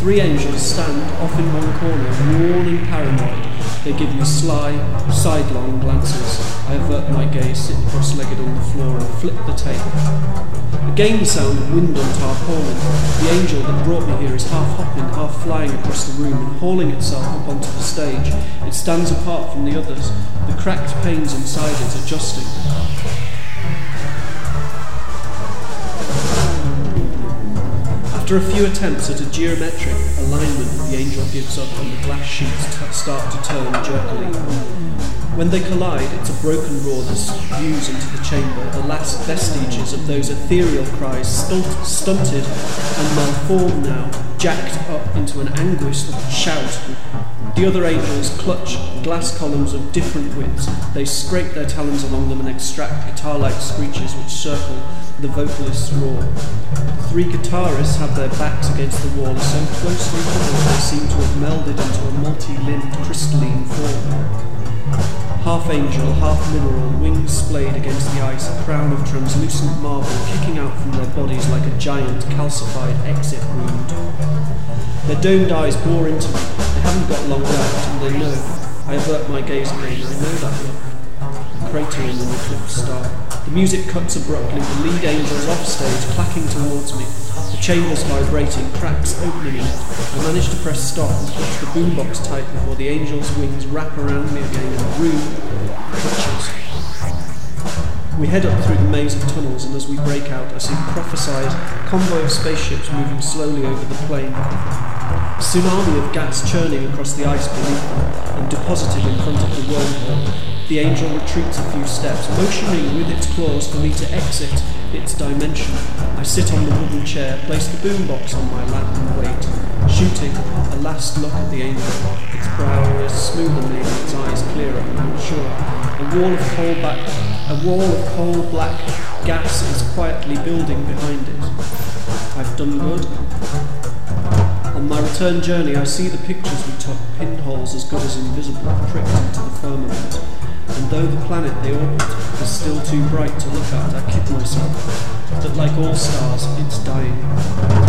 3 angels stand off in one corner, worn and paranoid. They give me sly, sidelong glances. I avert my gaze, sit cross-legged on the floor and flip the tape. Again the sound of wind on tarpaulin. The angel that brought me here is half hopping, half flying across the room and hauling itself up onto the stage. It stands apart from the others, the cracked panes inside it adjusting. After a few attempts at a geometric alignment, the angel gives up and the glass sheets start to turn jerkily. When they collide, it's a broken roar that spews into the chamber, the last vestiges of those ethereal cries, stunted and malformed now, jacked up into an anguished shout. The other angels clutch glass columns of different widths. They scrape their talons along them and extract guitar-like screeches which circle the vocalist's roar. 3 guitarists have their backs against the wall, so closely huddled they seem to have melded into a multi-limbed crystalline form. Half angel, half mineral, wings splayed against the ice, a crown of translucent marble kicking out from their bodies like a giant calcified exit wound. Their domed eyes bore into me. They haven't got long left, and they know. I avert my gaze again. I know that look. A crater in an eclipsed star. The music cuts abruptly, the lead angel's off stage, clacking towards me. The chamber's vibrating, cracks opening in it. I manage to press stop and clutch the boombox tight before the angel's wings wrap around me again and the room clutches. We head up through the maze of tunnels, and as we break out, I see the prophesied convoy of spaceships moving slowly over the plain. A tsunami of gas churning across the ice beneath them and deposited in front of the wormhole. The angel retreats a few steps, motioning with its claws for me to exit its dimension. I sit on the wooden chair, place the boombox on my lap and wait, shooting a last look at the angel. Its brow is smooth and its eyes clearer and mature. A wall of coal black gas is quietly building behind it. I've done good. On my return journey, I see the pictures we took, pinholes as good as invisible, pricked into the firmament. And though the planet they orbit is still too bright to look at, I kid myself that like all stars, it's dying.